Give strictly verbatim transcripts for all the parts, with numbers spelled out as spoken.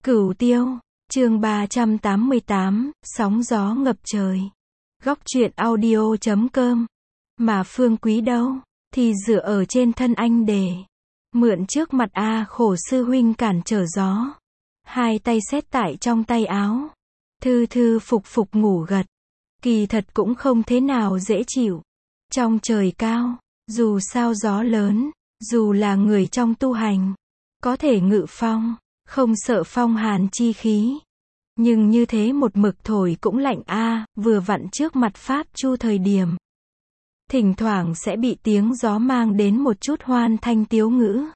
Cửu Tiêu, chương ba trăm tám mươi tám, sóng gió ngập trời. Góc truyện audio chấm com. Mà Phương Quý đâu, thì dựa ở trên thân anh để mượn trước mặt A khổ sư huynh cản trở gió. Hai tay xét tại trong tay áo. Thư thư phục phục ngủ gật. Kỳ thật cũng không thế nào dễ chịu. Trong trời cao, dù sao gió lớn, dù là người trong tu hành, có thể ngự phong, không sợ phong hàn chi khí. Nhưng như thế một mực thổi cũng lạnh a, vừa vặn trước mặt Pháp Chu thời điểm. Thỉnh thoảng sẽ bị tiếng gió mang đến một chút hoan thanh tiếu ngữ.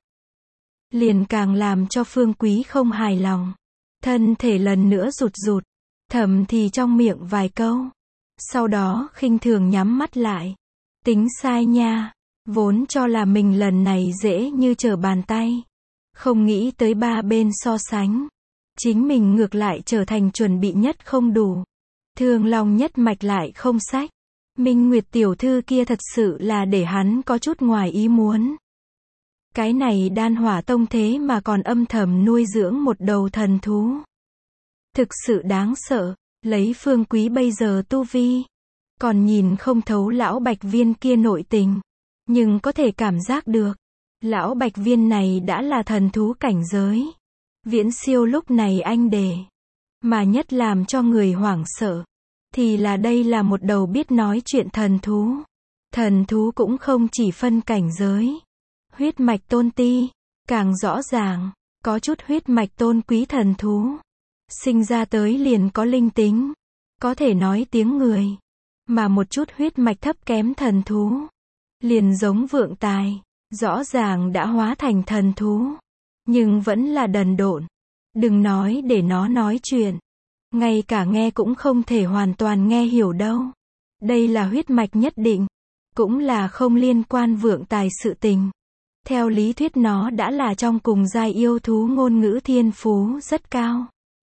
Liền càng làm cho Phương Quý không hài lòng. Thân thể lần nữa rụt rụt, thầm thì trong miệng vài câu. Sau đó khinh thường nhắm mắt lại. Tính sai nha, vốn cho là mình lần này dễ như trở bàn tay. Không nghĩ tới ba bên so sánh. Chính mình ngược lại trở thành chuẩn bị nhất không đủ. Thương Long nhất mạch lại không sách. Minh Nguyệt tiểu thư kia thật sự là để hắn có chút ngoài ý muốn. Cái này Đan Hỏa Tông thế mà còn âm thầm nuôi dưỡng một đầu thần thú. Thực sự đáng sợ, lấy Phương Quý bây giờ tu vi. Còn nhìn không thấu lão Bạch Viên kia nội tình. Nhưng có thể cảm giác được. Lão Bạch Viên này đã là thần thú cảnh giới. Viễn siêu lúc này anh đề. Mà nhất làm cho người hoảng sợ. Thì là đây là một đầu biết nói chuyện thần thú. Thần thú cũng không chỉ phân cảnh giới. Huyết mạch tôn ti. Càng rõ ràng. Có chút huyết mạch tôn quý thần thú. Sinh ra tới liền có linh tính. Có thể nói tiếng người. Mà một chút huyết mạch thấp kém thần thú. Liền giống vượng tài. Rõ ràng đã hóa thành thần thú. Nhưng vẫn là đần độn. Đừng nói để nó nói chuyện. Ngay cả nghe cũng không thể hoàn toàn nghe hiểu đâu. Đây là huyết mạch nhất định. Cũng là không liên quan vượng tài sự tình. Theo lý thuyết nó đã là trong cùng giai yêu thú ngôn ngữ thiên phú rất cao.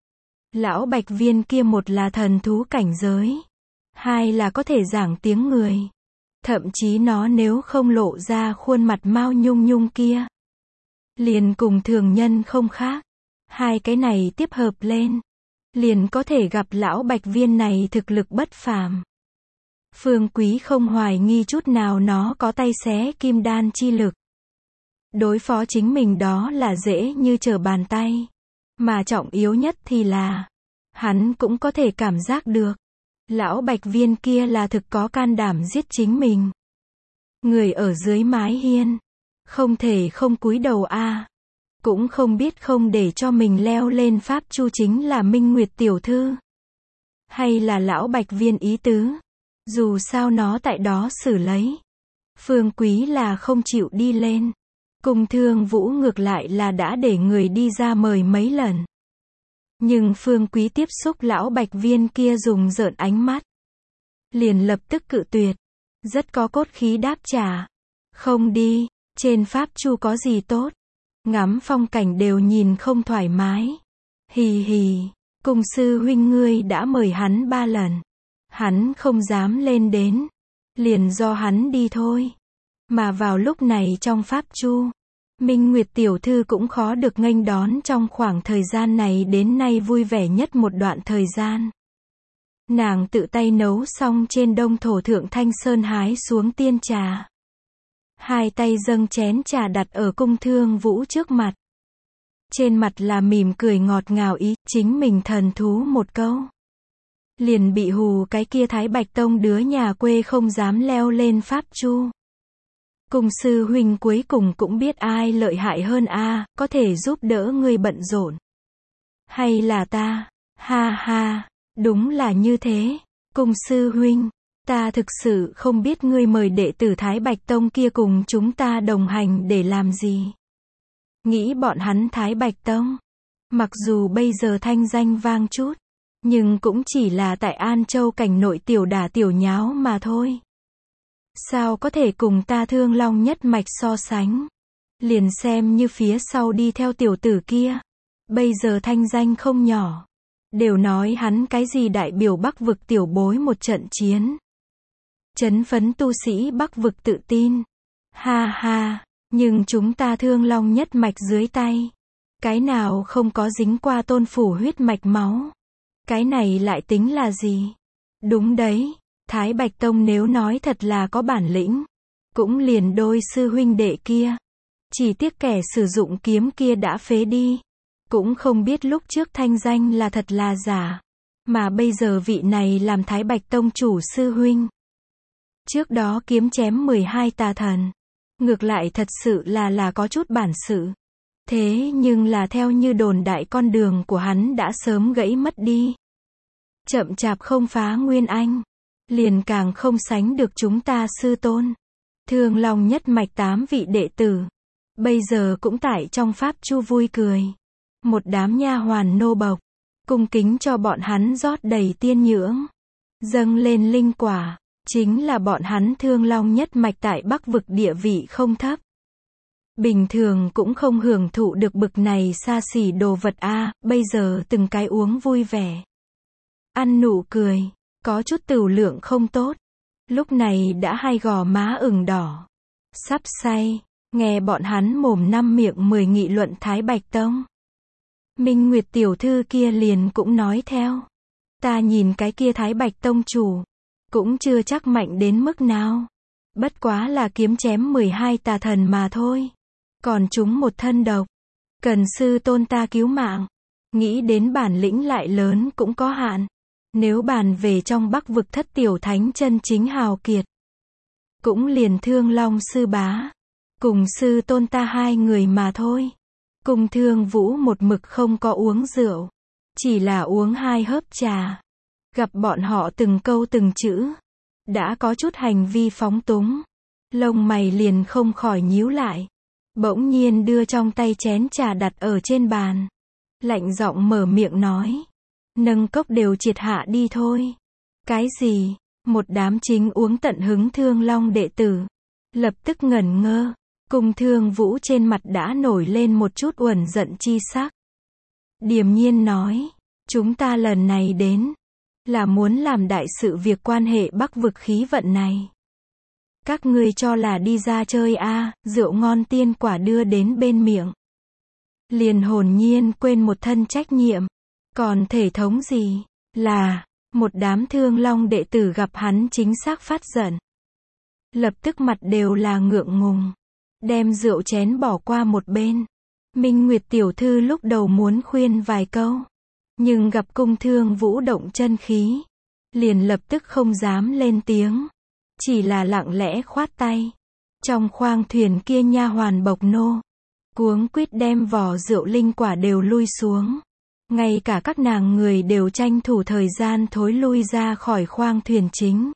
Lão Bạch Viên kia một là thần thú cảnh giới. Hai là có thể giảng tiếng người. Thậm chí nó nếu không lộ ra khuôn mặt mao nhung nhung kia. Liền cùng thường nhân không khác. Hai cái này tiếp hợp lên. Liền có thể gặp lão Bạch Viên này thực lực bất phàm. Phương Quý không hoài nghi chút nào nó có tay xé kim đan chi lực. Đối phó chính mình đó là dễ như trở bàn tay. Mà trọng yếu nhất thì là hắn cũng có thể cảm giác được. Lão Bạch Viên kia là thực có can đảm giết chính mình. Người ở dưới mái hiên. Không thể không cúi đầu a. Cũng không biết không để cho mình leo lên Pháp Chu chính là Minh Nguyệt tiểu thư. Hay là lão Bạch Viên ý tứ. Dù sao nó tại đó xử lấy. Phương Quý là không chịu đi lên. Cung Thương Vũ ngược lại là đã để người đi ra mời mấy lần. Nhưng Phương Quý tiếp xúc lão Bạch Viên kia dùng rợn ánh mắt. Liền lập tức cự tuyệt. Rất có cốt khí đáp trả. Không đi, trên Pháp Chu có gì tốt. Ngắm phong cảnh đều nhìn không thoải mái. Hì hì, cung sư huynh ngươi đã mời hắn ba lần. Hắn không dám lên đến. Liền do hắn đi thôi. Mà vào lúc này trong Pháp Chu, Minh Nguyệt tiểu thư cũng khó được nghênh đón trong khoảng thời gian này đến nay vui vẻ nhất một đoạn thời gian. Nàng tự tay nấu xong trên đông thổ thượng thanh sơn hái xuống tiên trà. Hai tay dâng chén trà đặt ở Cung Thương Vũ trước mặt. Trên mặt là mỉm cười ngọt ngào ý, chính mình thần thú một câu. Liền bị hù cái kia Thái Bạch Tông đứa nhà quê không dám leo lên Pháp Chu. Cung sư huynh cuối cùng cũng biết ai lợi hại hơn a, có thể giúp đỡ ngươi bận rộn. Hay là ta? Ha ha, đúng là như thế. Cung sư huynh, ta thực sự không biết ngươi mời đệ tử Thái Bạch Tông kia cùng chúng ta đồng hành để làm gì. Nghĩ bọn hắn Thái Bạch Tông, mặc dù bây giờ thanh danh vang chút, nhưng cũng chỉ là tại An Châu cảnh nội tiểu đả tiểu nháo mà thôi. Sao có thể cùng ta Thương Long nhất mạch so sánh. Liền xem như phía sau đi theo tiểu tử kia. Bây giờ thanh danh không nhỏ. Đều nói hắn cái gì đại biểu Bắc vực tiểu bối một trận chiến. Chấn phấn tu sĩ Bắc vực tự tin. Ha ha, nhưng chúng ta Thương Long nhất mạch dưới tay. Cái nào không có dính qua tôn phủ huyết mạch máu. Cái này lại tính là gì? Đúng đấy, Thái Bạch Tông nếu nói thật là có bản lĩnh, cũng liền đôi sư huynh đệ kia. Chỉ tiếc kẻ sử dụng kiếm kia đã phế đi. Cũng không biết lúc trước thanh danh là thật là giả. Mà bây giờ vị này làm Thái Bạch Tông chủ sư huynh. Trước đó kiếm chém mười hai tà thần. Ngược lại thật sự là là có chút bản sự. Thế nhưng là theo như đồn đại con đường của hắn đã sớm gãy mất đi. Chậm chạp không phá nguyên anh. Liền càng không sánh được chúng ta sư tôn. Thương Long nhất mạch tám vị đệ tử. Bây giờ cũng tại trong pháp chu vui cười. Một đám nha hoàn nô bộc. Cung kính cho bọn hắn rót đầy tiên nhưỡng. Dâng lên linh quả. Chính là bọn hắn Thương Long nhất mạch tại Bắc vực địa vị không thấp. Bình thường cũng không hưởng thụ được bực này xa xỉ đồ vật a, bây giờ từng cái uống vui vẻ. Ăn nụ cười, có chút tửu lượng không tốt. Lúc này đã hai gò má ửng đỏ. Sắp say, nghe bọn hắn mồm năm miệng mười nghị luận Thái Bạch Tông. Minh Nguyệt tiểu thư kia liền cũng nói theo. Ta nhìn cái kia Thái Bạch Tông chủ, cũng chưa chắc mạnh đến mức nào. Bất quá là kiếm chém mười hai tà thần mà thôi. Còn chúng một thân độc. Cần sư tôn ta cứu mạng. Nghĩ đến bản lĩnh lại lớn cũng có hạn. Nếu bàn về trong Bắc vực thất tiểu thánh chân chính hào kiệt. Cũng liền Thương Long sư bá. Cùng sư tôn ta hai người mà thôi. Cùng Thương Vũ một mực không có uống rượu. Chỉ là uống hai hớp trà. Gặp bọn họ từng câu từng chữ. Đã có chút hành vi phóng túng. Lông mày liền không khỏi nhíu lại. Bỗng nhiên đưa trong tay chén trà đặt ở trên bàn. Lạnh giọng mở miệng nói. Nâng cốc đều triệt hạ đi thôi. Cái gì? Một đám chính uống tận hứng Thương Long đệ tử. Lập tức ngẩn ngơ. Cùng Thương Vũ trên mặt đã nổi lên một chút uẩn giận chi sắc. Điềm nhiên nói. Chúng ta lần này đến. Là muốn làm đại sự việc quan hệ Bắc vực khí vận này. Các ngươi cho là đi ra chơi a, à, rượu ngon tiên quả đưa đến bên miệng. Liền hồn nhiên quên một thân trách nhiệm. Còn thể thống gì? Là, một đám Thương Long đệ tử gặp hắn chính xác phát giận. Lập tức mặt đều là ngượng ngùng. Đem rượu chén bỏ qua một bên. Minh Nguyệt tiểu thư lúc đầu muốn khuyên vài câu. Nhưng gặp Cung Thương Vũ động chân khí. Liền lập tức không dám lên tiếng. Chỉ là lặng lẽ khoát tay. Trong khoang thuyền kia nha hoàn bộc nô. Cuống quýt đem vỏ rượu linh quả đều lui xuống. Ngay cả các nàng người đều tranh thủ thời gian thối lui ra khỏi khoang thuyền chính.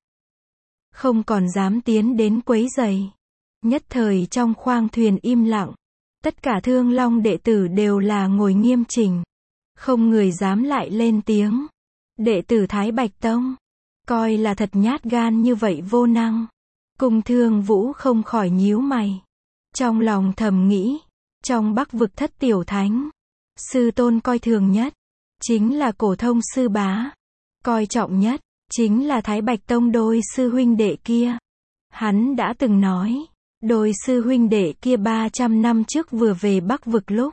Không còn dám tiến đến quấy rầy. Nhất thời trong khoang thuyền im lặng. Tất cả Thương Long đệ tử đều là ngồi nghiêm chỉnh. Không người dám lại lên tiếng. Đệ tử Thái Bạch Tông. Coi là thật nhát gan như vậy vô năng. Cung Thương Vũ không khỏi nhíu mày. Trong lòng thầm nghĩ. Trong Bắc vực thất tiểu thánh. Sư tôn coi thường nhất. Chính là Cổ Thông sư bá. Coi trọng nhất. Chính là Thái Bạch Tông đôi sư huynh đệ kia. Hắn đã từng nói. Đôi sư huynh đệ kia ba trăm năm trước vừa về Bắc vực lúc.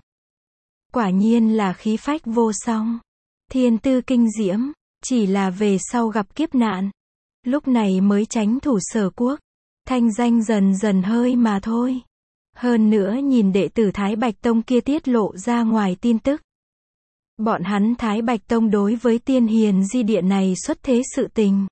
Quả nhiên là khí phách vô song. Thiên tư kinh diễm. Chỉ là về sau gặp kiếp nạn. Lúc này mới tránh thủ Sở quốc. Thanh danh dần dần hơi mà thôi. Hơn nữa nhìn đệ tử Thái Bạch Tông kia tiết lộ ra ngoài tin tức. Bọn hắn Thái Bạch Tông đối với tiên hiền di địa này xuất thế sự tình.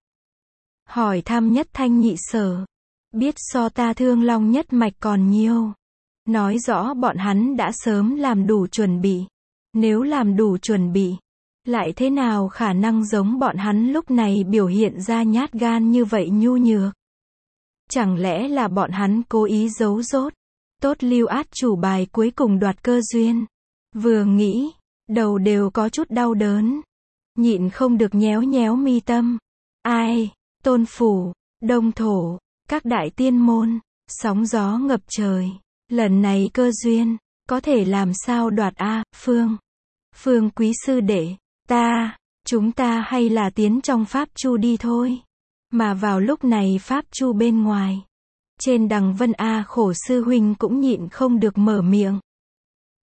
Hỏi thăm nhất thanh nhị sở. Biết so ta Thương Long nhất mạch còn nhiều. Nói rõ bọn hắn đã sớm làm đủ chuẩn bị. Nếu làm đủ chuẩn bị. Lại thế nào khả năng giống bọn hắn lúc này biểu hiện ra nhát gan như vậy nhu nhược. Chẳng lẽ là bọn hắn cố ý giấu dốt. Tốt lưu át chủ bài cuối cùng đoạt cơ duyên. Vừa nghĩ. Đầu đều có chút đau đớn. Nhịn không được nhéo nhéo mi tâm. Ai? Tôn phủ. Đông thổ. Các đại tiên môn. Sóng gió ngập trời. Lần này cơ duyên. Có thể làm sao đoạt a, Phương. Phương quý sư đệ. Ta. Chúng ta hay là tiến trong pháp chu đi thôi. Mà vào lúc này pháp chu bên ngoài. Trên đằng Vân A khổ sư huynh cũng nhịn không được mở miệng.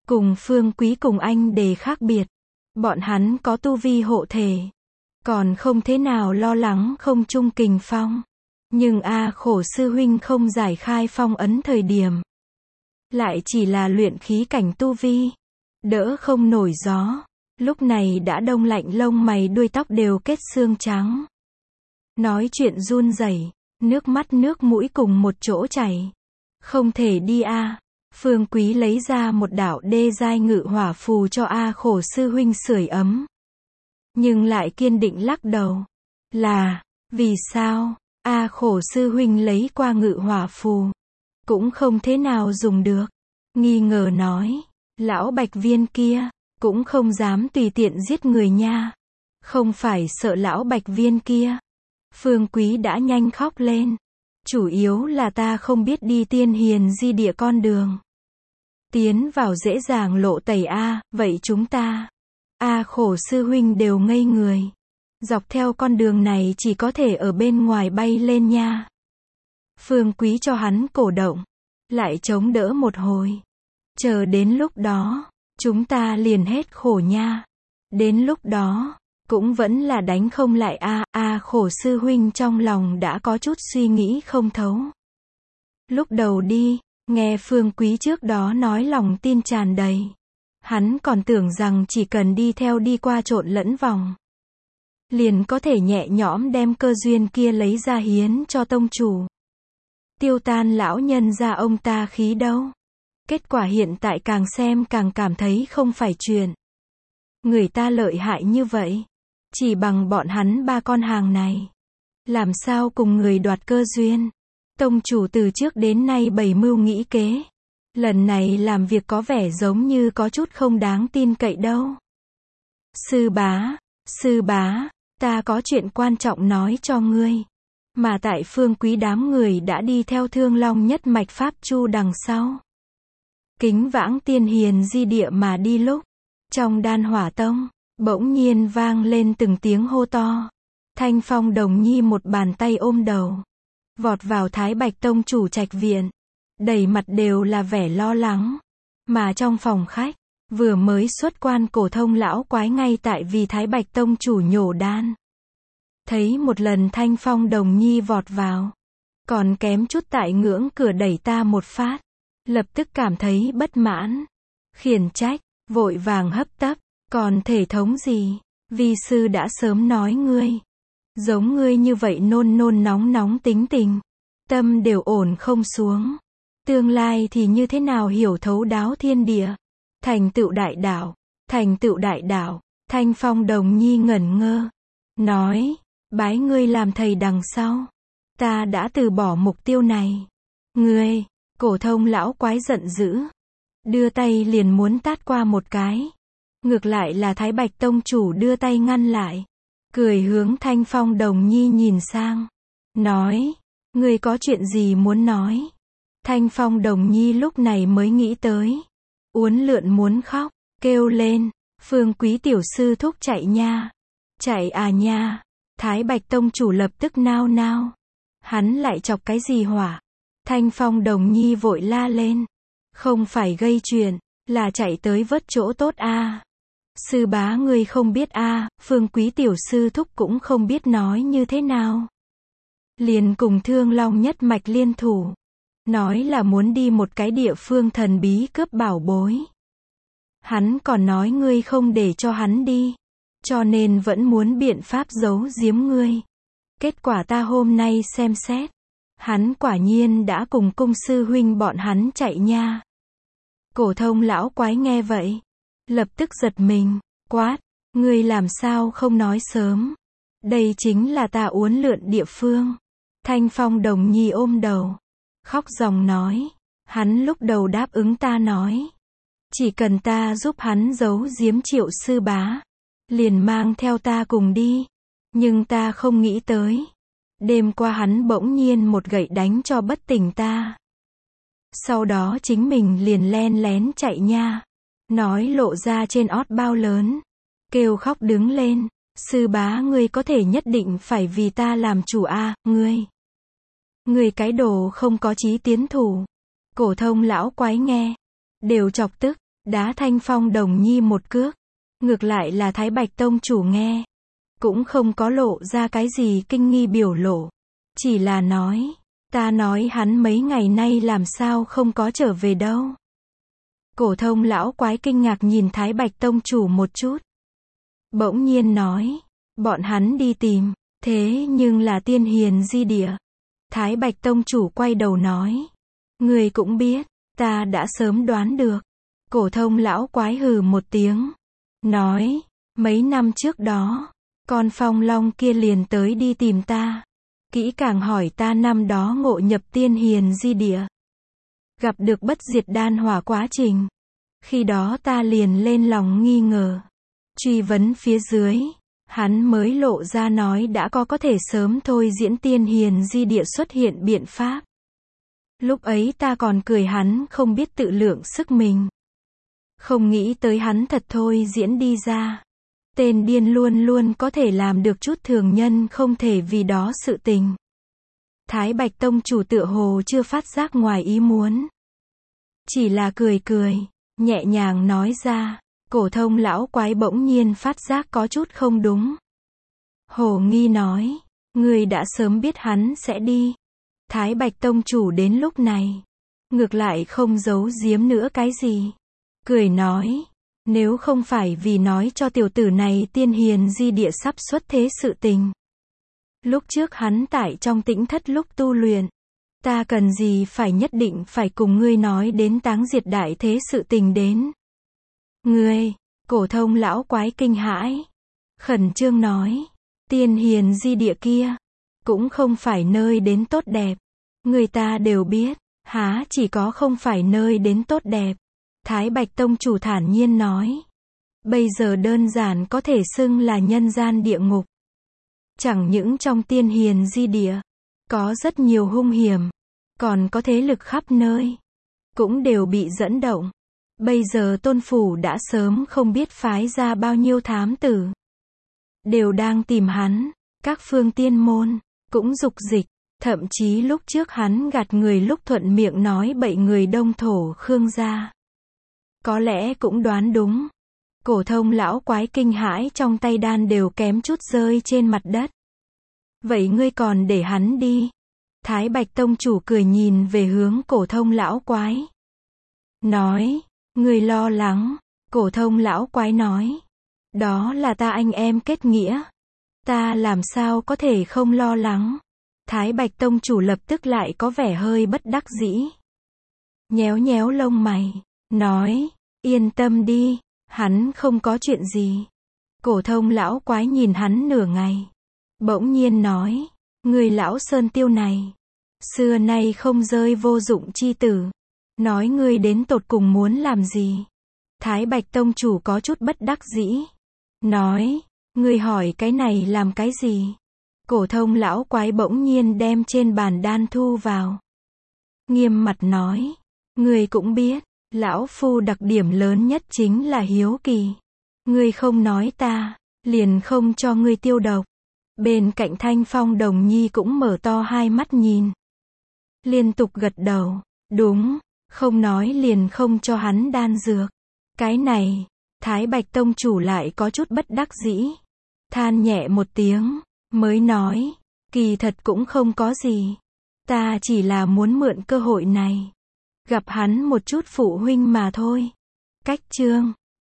Cùng Phương Quý cùng anh Đề khác biệt. Bọn hắn có tu vi hộ thể. Còn không thế nào lo lắng không chung kình phong. Nhưng A Khổ sư huynh không giải khai phong ấn thời điểm. Lại chỉ là luyện khí cảnh tu vi. Đỡ không nổi gió. Lúc này đã đông lạnh, lông mày đuôi tóc đều kết xương trắng. Nói chuyện run rẩy, nước mắt nước mũi cùng một chỗ chảy. Không thể đi a. Phương Quý lấy ra một đạo đê giai ngự hỏa phù cho A Khổ sư huynh sưởi ấm. Nhưng lại kiên định lắc đầu. Là, vì sao? A Khổ sư huynh lấy qua ngự hỏa phù. Cũng không thế nào dùng được. Nghi ngờ nói. Lão Bạch Viên kia, cũng không dám tùy tiện giết người nha. Không phải sợ lão Bạch Viên kia. Phương Quý đã nhanh khóc lên. Chủ yếu là ta không biết đi tiên hiền di địa con đường. Tiến vào dễ dàng lộ tẩy a, vậy chúng ta. A Khổ sư huynh đều ngây người. Dọc theo con đường này chỉ có thể ở bên ngoài bay lên nha. Phương Quý cho hắn cổ động. Lại chống đỡ một hồi. Chờ đến lúc đó, chúng ta liền hết khổ nha. Đến lúc đó, cũng vẫn là đánh không lại a. A Khổ sư huynh trong lòng đã có chút suy nghĩ không thấu. Lúc đầu đi, nghe Phương Quý trước đó nói lòng tin tràn đầy. Hắn còn tưởng rằng chỉ cần đi theo đi qua trộn lẫn vòng. Liền có thể nhẹ nhõm đem cơ duyên kia lấy ra hiến cho tông chủ. Tiêu tan lão nhân ra ông ta khí đâu. Kết quả hiện tại càng xem càng cảm thấy không phải chuyện. Người ta lợi hại như vậy. Chỉ bằng bọn hắn ba con hàng này. Làm sao cùng người đoạt cơ duyên. Tông chủ từ trước đến nay bày mưu nghĩ kế. Lần này làm việc có vẻ giống như có chút không đáng tin cậy đâu. Sư bá, sư bá, ta có chuyện quan trọng nói cho ngươi. Mà tại Phương Quý đám người đã đi theo Thương Long nhất mạch pháp chu đằng sau. Kính vãng tiên hiền di địa mà đi lúc. Trong Đan Hỏa Tông, bỗng nhiên vang lên từng tiếng hô to. Thanh Phong Đồng Nhi một bàn tay ôm đầu. Vọt vào Thái Bạch Tông chủ trạch viện. Đầy mặt đều là vẻ lo lắng. Mà trong phòng khách, vừa mới xuất quan Cổ Thông lão quái ngay tại vì Thái Bạch Tông chủ nhổ đan. Thấy một lần Thanh Phong Đồng Nhi vọt vào. Còn kém chút tại ngưỡng cửa đẩy ta một phát. Lập tức cảm thấy bất mãn. Khiển trách, vội vàng hấp tấp. Còn thể thống gì? Vi sư đã sớm nói ngươi. Giống ngươi như vậy nôn nôn nóng nóng tính tình. Tâm đều ổn không xuống. Tương lai thì như thế nào hiểu thấu đáo thiên địa. Thành tựu đại đạo. Thành tựu đại đạo. Thanh Phong Đồng Nhi ngẩn ngơ. Nói, bái ngươi làm thầy đằng sau. Ta đã từ bỏ mục tiêu này. Ngươi, Cổ Thông lão quái giận dữ. Đưa tay liền muốn tát qua một cái. Ngược lại là Thái Bạch Tông chủ đưa tay ngăn lại. Cười hướng Thanh Phong Đồng Nhi nhìn sang. Nói, ngươi có chuyện gì muốn nói? Thanh Phong Đồng Nhi lúc này mới nghĩ tới. Uốn lượn muốn khóc, kêu lên. Phương Quý tiểu sư thúc chạy nha. Chạy à nha. Thái Bạch Tông chủ lập tức nao nao. Hắn lại chọc cái gì hỏa? Thanh Phong Đồng Nhi vội la lên. Không phải gây chuyện, là chạy tới vớt chỗ tốt a. À. Sư bá ngươi không biết a. À, Phương Quý tiểu sư thúc cũng không biết nói như thế nào. Liền cùng Thương Long nhất mạch liên thủ. Nói là muốn đi một cái địa phương thần bí cướp bảo bối. Hắn còn nói ngươi không để cho hắn đi. Cho nên vẫn muốn biện pháp giấu giếm ngươi. Kết quả ta hôm nay xem xét. Hắn quả nhiên đã cùng cung sư huynh bọn hắn chạy nha. Cổ Thông lão quái nghe vậy. Lập tức giật mình. Quát. Ngươi làm sao không nói sớm. Đây chính là ta uốn lượn địa phương. Thanh Phong Đồng Nhi ôm đầu. Khóc ròng nói. Hắn lúc đầu đáp ứng ta nói. Chỉ cần ta giúp hắn giấu giếm Triệu sư bá. Liền mang theo ta cùng đi. Nhưng ta không nghĩ tới. Đêm qua hắn bỗng nhiên một gậy đánh cho bất tỉnh ta. Sau đó chính mình liền len lén chạy nha. Nói lộ ra trên ót bao lớn. Kêu khóc đứng lên. Sư bá ngươi có thể nhất định phải vì ta làm chủ a, à, ngươi. Ngươi cái đồ không có chí tiến thủ. Cổ Thông lão quái nghe. Đều chọc tức. đá Thanh Phong Đồng Nhi một cước. Ngược lại là Thái Bạch Tông chủ nghe, cũng không có lộ ra cái gì kinh nghi biểu lộ. Chỉ là nói, ta nói hắn mấy ngày nay làm sao không có trở về đâu. Cổ thông lão quái kinh ngạc nhìn Thái Bạch Tông chủ một chút. Bỗng nhiên nói, bọn hắn đi tìm, thế nhưng là tiên hiền di địa. Thái Bạch Tông chủ quay đầu nói, ngươi cũng biết, ta đã sớm đoán được. Cổ thông lão quái hừ một tiếng, nói, mấy năm trước đó, con phong long kia liền tới đi tìm ta. Kỹ càng hỏi ta năm đó ngộ nhập tiên hiền di địa, gặp được bất diệt đan hỏa quá trình. Khi đó ta liền lên lòng nghi ngờ. Truy vấn phía dưới, hắn mới lộ ra nói đã có có thể sớm thôi diễn tiên hiền di địa xuất hiện biện pháp. Lúc ấy ta còn cười hắn không biết tự lượng sức mình. Không nghĩ tới hắn thật thôi diễn đi ra. Tên điên luôn luôn có thể làm được chút thường nhân không thể vì đó sự tình. Thái Bạch Tông chủ tựa hồ chưa phát giác ngoài ý muốn. Chỉ là cười cười, nhẹ nhàng nói ra. Cổ thông lão quái bỗng nhiên phát giác có chút không đúng. Hồ nghi nói, ngươi đã sớm biết hắn sẽ đi. Thái Bạch Tông chủ đến lúc này, ngược lại không giấu giếm nữa cái gì. Cười nói, nếu không phải vì nói cho tiểu tử này tiên hiền di địa sắp xuất thế sự tình. Lúc trước hắn tại trong tĩnh thất lúc tu luyện, ta cần gì phải nhất định phải cùng ngươi nói đến táng diệt đại thế sự tình đến. Ngươi, cổ thông lão quái kinh hãi, khẩn trương nói, tiên hiền di địa kia, cũng không phải nơi đến tốt đẹp. Người ta đều biết, há chỉ có không phải nơi đến tốt đẹp. Thái Bạch Tông chủ thản nhiên nói, bây giờ đơn giản có thể xưng là nhân gian địa ngục. Chẳng những trong tiên hiền di địa, có rất nhiều hung hiểm, còn có thế lực khắp nơi, cũng đều bị dẫn động. Bây giờ tôn phủ đã sớm không biết phái ra bao nhiêu thám tử. Đều đang tìm hắn, các phương tiên môn, cũng dục dịch, thậm chí lúc trước hắn gạt người lúc thuận miệng nói bậy người Đông Thổ Khương gia. Có lẽ cũng đoán đúng. Cổ thông lão quái kinh hãi trong tay đan đều kém chút rơi trên mặt đất. Vậy ngươi còn để hắn đi? Thái Bạch Tông chủ cười nhìn về hướng cổ thông lão quái. Nói, ngươi lo lắng. Cổ thông lão quái nói, đó là ta anh em kết nghĩa. Ta làm sao có thể không lo lắng. Thái Bạch Tông chủ lập tức lại có vẻ hơi bất đắc dĩ. Nhéo nhéo lông mày, nói, yên tâm đi, hắn không có chuyện gì. Cổ thông lão quái nhìn hắn nửa ngày, bỗng nhiên nói, người lão Sơn Tiêu này, xưa nay không rơi vô dụng chi tử. Nói ngươi đến tột cùng muốn làm gì? Thái Bạch Tông chủ có chút bất đắc dĩ. Nói, ngươi hỏi cái này làm cái gì? Cổ thông lão quái bỗng nhiên đem trên bàn đan thu vào. Nghiêm mặt nói, ngươi cũng biết, lão phu đặc điểm lớn nhất chính là hiếu kỳ. Ngươi không nói ta, liền không cho ngươi tiêu độc. Bên cạnh Thanh Phong Đồng Nhi cũng mở to hai mắt nhìn. Liên tục gật đầu, đúng, không nói liền không cho hắn đan dược. Cái này, Thái Bạch Tông chủ lại có chút bất đắc dĩ. Than nhẹ một tiếng, mới nói, kỳ thật cũng không có gì. Ta chỉ là muốn mượn cơ hội này, gặp hắn một chút phụ huynh mà thôi. Cách chương